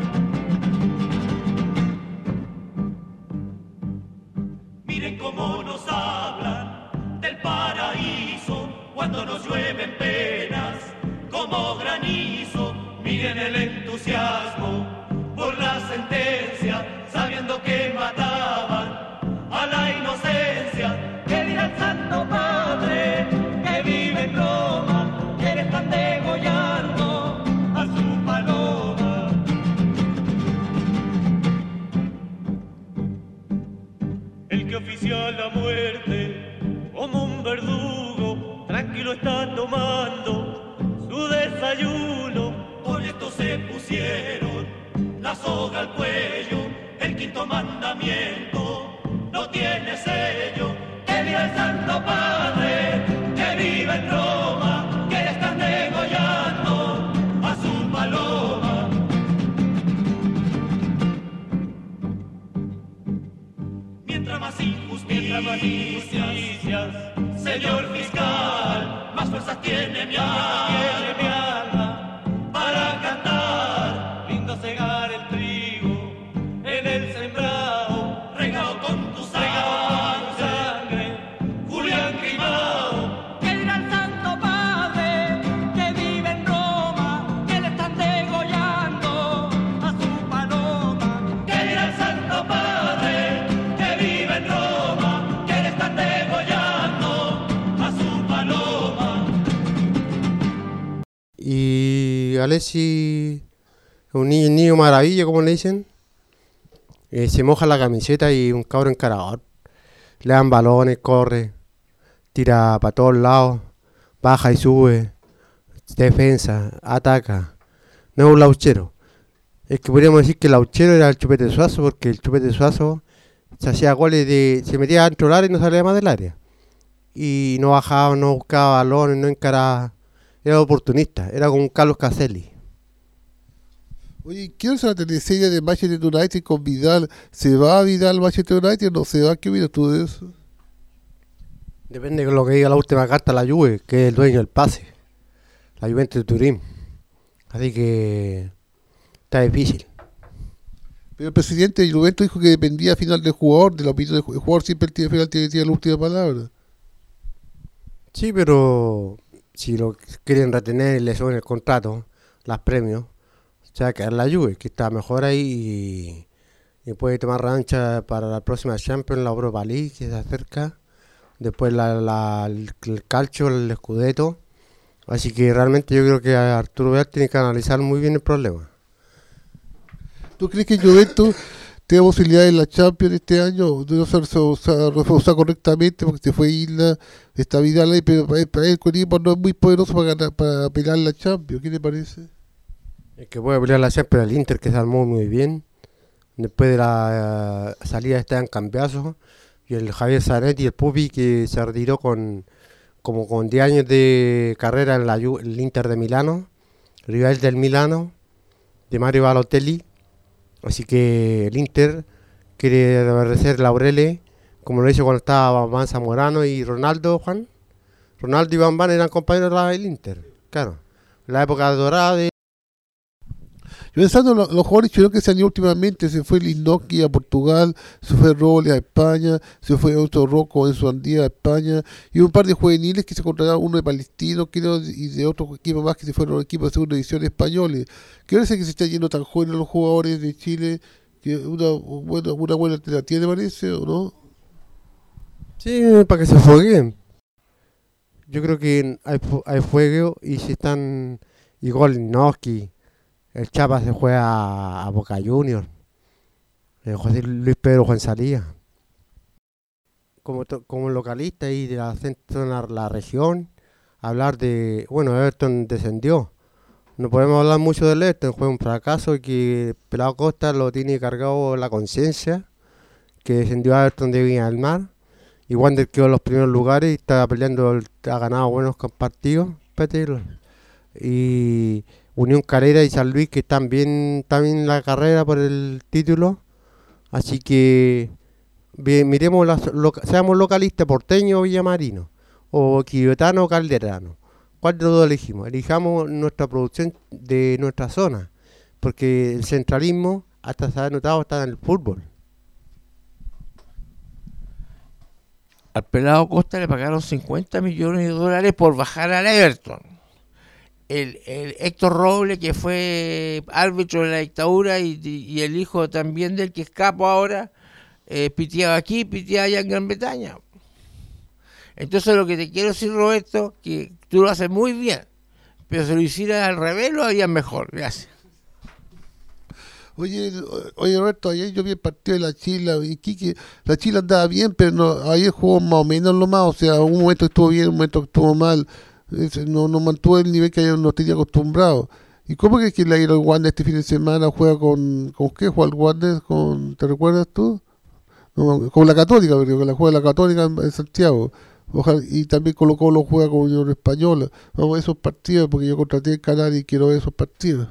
Miren cómo nos hablan del paraíso, cuando nos llueven penas como granizo. Miren el entusiasmo por la sentencia, sabiendo que mataban a la inocencia. ¿Qué dirá el Santo Padre que vive en Roma, quienes están degollando a su paloma? El que oficia la muerte como un verdugo décimo mandamiento no tiene sello. Que viva el Santo Padre, que viva en Roma, que le están degollando a su paloma. Mientras más injusticias, más injusticias, señor fiscal, más fuerzas tiene mi alma, tiene mi alma para cantar, lindo cegar el trigo en el sembrado, regado con tu sangre, Julián Grimao. Que dirá el Santo Padre, que vive en Roma, que le están degollando a su paloma. Que dirá el Santo Padre, que vive en Roma, que le están degollando a su paloma. Y Alessi, un niño, niño maravilla, como le dicen, eh, se moja la camiseta y un cabro encarador. Le dan balones, corre, tira para todos lados, baja y sube, defensa, ataca. No es un lauchero. Es que podríamos decir que el lauchero era el Chupete Suazo, porque el Chupete Suazo se hacía goles de. Se metía dentro del área y no salía más del área. Y no bajaba, no buscaba balones, no encaraba. Era oportunista, era como un Carlos Caselli. Oye, ¿qué es la teleserie de Manchester United con Vidal? ¿Se va a Vidal Manchester United o no se va? ¿Qué opinas tú de eso? Depende de lo que diga la última carta la Juve, que es el dueño del pase. La Juventus de Turín. Así que está difícil. Pero el presidente de Juventus dijo que dependía al final del jugador, de la opinión del jugador. El jugador siempre tiene, final, tiene, tiene la última palabra. Sí, pero si lo quieren retener y le suben el contrato, las premios, o sea, que es la Juve, que está mejor ahí y, y puede tomar revancha para la próxima Champions, la Europa League, que se acerca. Después la, la, el, el calcio, el Scudetto. Así que realmente yo creo que Arturo Vidal tiene que analizar muy bien el problema. ¿Tú crees que Juventus tiene posibilidades en la Champions este año? No se reforzar correctamente porque se fue Isla, está Vidal ahí, pero para él, para él el equipo no es muy poderoso para, ganar, para pelear la Champions. ¿Qué te parece? El que puede pelear la Champions, el Inter, que se armó muy bien. Después de la uh, salida de Esteban Cambiaso y el Javier Zanetti, el Pupi, que se retiró con como con diez años de carrera en la, el Inter de Milano, rival del Milano, de Mario Balotelli. Así que el Inter quiere reverdecer laureles, como lo hizo cuando estaba Van Zamorano y Ronaldo, Juan. Ronaldo y Van Van eran compañeros del Inter, claro. La época dorada de... Yo pensando en los, los jugadores chilenos que se han ido últimamente, se fue Linoki a Portugal, se fue Robles a España, se fue otro Rocco en su andía a España, y un par de juveniles que se contrataron, uno de Palestino creo, y de otro equipo más que se fueron equipos de segunda división españoles. ¿Qué parece que se están yendo tan jóvenes los jugadores de Chile? Que una, buena, una buena alternativa, ¿te parece o no? Sí, para que se jueguen. Yo creo que hay, hay fuego y si están igual Linoki. El Chapa se juega a, a Boca Juniors. El José Luis Pedro Juan Salía. Como, to, como localista y de la centro la, la región, hablar de... Bueno, Everton descendió. No podemos hablar mucho del Everton, fue un fracaso y que Pelado Costa lo tiene cargado la conciencia, que descendió a Everton de Viña del Mar. Y Wander quedó en los primeros lugares y está peleando, ha ganado buenos partidos. Y... Unión Calera y San Luis que están bien también en la carrera por el título, así que bien, miremos las, lo, seamos localistas, Porteño o Villamarino, o Quibetano o Calderano. ¿Cuál de los dos elegimos? Elijamos nuestra producción de nuestra zona, porque el centralismo, hasta se ha notado, está en el fútbol. Al Pelado Costa le pagaron cincuenta millones de dólares por bajar al Everton. El, el Héctor Roble, que fue árbitro de la dictadura y, y el hijo también del que escapó ahora, eh, piteaba aquí, piteaba allá en Gran Bretaña. Entonces lo que te quiero decir, Roberto, que tú lo haces muy bien, pero si lo hicieras al revés lo harías mejor. Gracias. Oye, oye Roberto, ayer yo vi el partido de la Chile y Quique, la Chile andaba bien, pero no, ayer jugó más o menos lo más, o sea, un momento estuvo bien, un momento estuvo mal. No, no mantuvo el nivel que nos tenía acostumbrado. ¿Y cómo que es que la ir al Wander este fin de semana juega con... ¿Con qué juega el Wander? Con, ¿te recuerdas tú? No, con la Católica, creo que la juega la Católica en, en Santiago. Ojalá, y también Colo Colo juega con Unión Española. Vamos a esos partidos porque yo contraté el canal y quiero ver esos partidos.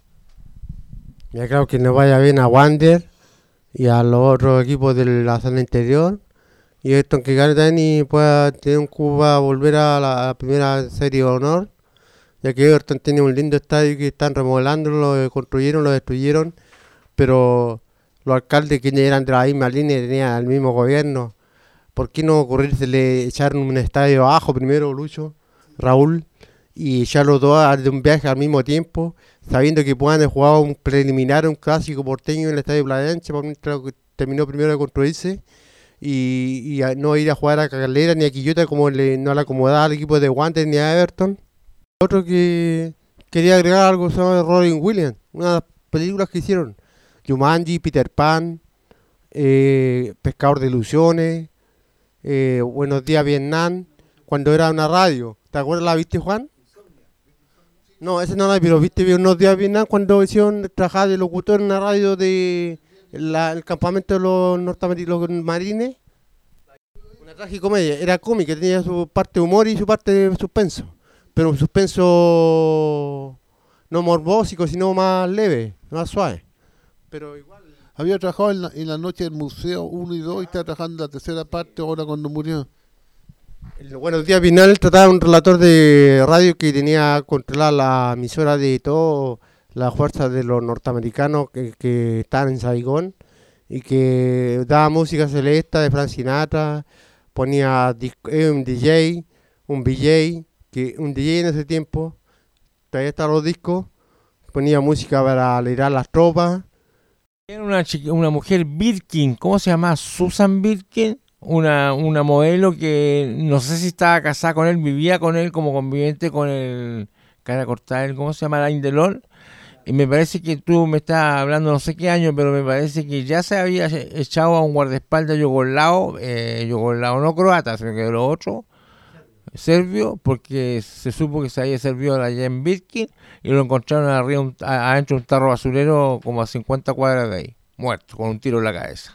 Ya claro que nos vaya bien a Wander y a los otros equipos de la zona interior. Y esto que gane también y pueda tener un Cuba volver a la, a la primera serie de honor. Ya que Everton tiene un lindo estadio que están remodelando, lo construyeron, lo destruyeron. Pero los alcaldes que eran de la misma línea tenían el mismo gobierno. ¿Por qué no ocurrírsele echar un estadio abajo primero, Lucho, Raúl, y echarlos dos de un viaje al mismo tiempo, sabiendo que puedan jugar un preliminar, un clásico porteño en el estadio Playa Ancha, mientras terminó primero de construirse, y, y a, no ir a jugar a Calera ni a Quillota como le, no le acomodaba al equipo de Wander ni a Everton? Otro que quería agregar algo sobre Robin Williams, una de las películas que hicieron, Jumanji, Peter Pan, eh, Pescador de Ilusiones, eh, Buenos Días Vietnam, cuando era una radio. ¿Te acuerdas? ¿La viste, Juan? No, ese no la vi, pero viste Buenos Días Vietnam cuando hicieron trabajar de locutor en una radio de la, el campamento de los norteamericanos marines. Una tragicomedia, era cómica, tenía su parte de humor y su parte de suspenso, pero un suspenso no morbósico, sino más leve, más suave. Pero igual. Había trabajado en la, en la noche del museo uno y dos y está trabajando en la tercera parte ahora cuando murió. El Buenos Días Vietnam trataba de un relator de radio que tenía controlada la emisora de todas las fuerzas de los norteamericanos que, que estaban en Saigón y que daba música celeste de Frank Sinatra, ponía eh, un D J, un V J, que un D J en ese tiempo, todavía estaban los discos, ponía música para alegrar las tropas. Era una, chica, una mujer Birkin, ¿cómo se llama? Susan Birkin, una, una modelo que no sé si estaba casada con él, vivía con él como conviviente con el cara cortada, ¿cómo se llama? Alain Delon. Y me parece que tú me estás hablando no sé qué año, pero me parece que ya se había echado a un guardaespaldas yugoslavo, eh, yugoslavo no croata, sino que de los otros, serbio, porque se supo que se había servido allá en Birkin y lo encontraron arriba un, adentro de un tarro basurero como a cincuenta cuadras de ahí, muerto, con un tiro en la cabeza.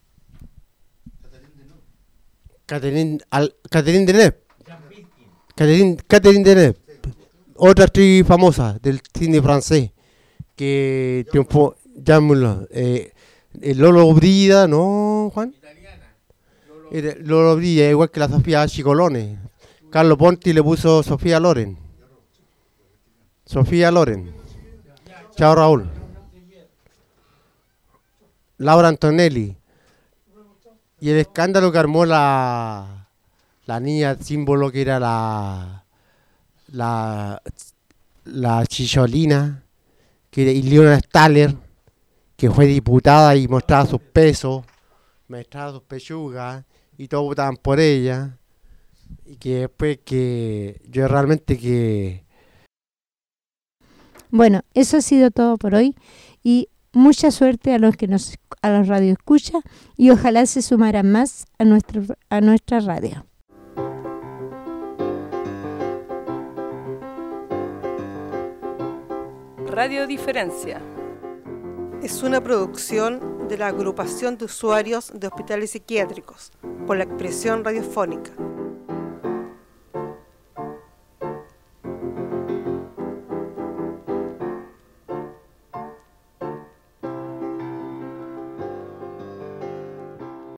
Catherine, al, Catherine Deneuve. Catherine, Catherine Deneuve. Otra actriz famosa del cine francés que triunfó, llámelo, eh, Lolo Brida, ¿no, Juan? Italiana. Lolo, Lolo Brida, igual que la Sofía Chicolone. Carlo Ponti le puso Sofía Loren. Sofía Loren. Chao, Raúl. Laura Antonelli. Y el escándalo que armó la, la niña símbolo que era la la, la Chicholina, que era Ileana Staller, que fue diputada y mostraba sus pesos, mostraba sus pechugas, y todos votaban por ella. Y que después que yo realmente que... Bueno, eso ha sido todo por hoy y mucha suerte a los que nos a los radioescuchas y ojalá se sumaran más a nuestra a nuestra radio. Radio Diferencia es una producción de la Agrupación de Usuarios de Hospitales Psiquiátricos por la Expresión Radiofónica.